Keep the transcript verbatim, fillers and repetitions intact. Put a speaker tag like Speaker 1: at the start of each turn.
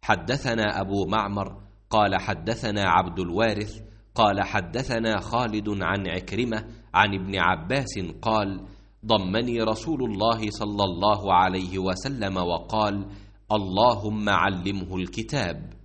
Speaker 1: حدثنا أبو معمر قال حدثنا عبد الوارث قال حدثنا خالد عن عكرمة عن ابن عباس قال: ضمني رسول الله صلى الله عليه وسلم وقال: اللهم علمه الكتاب.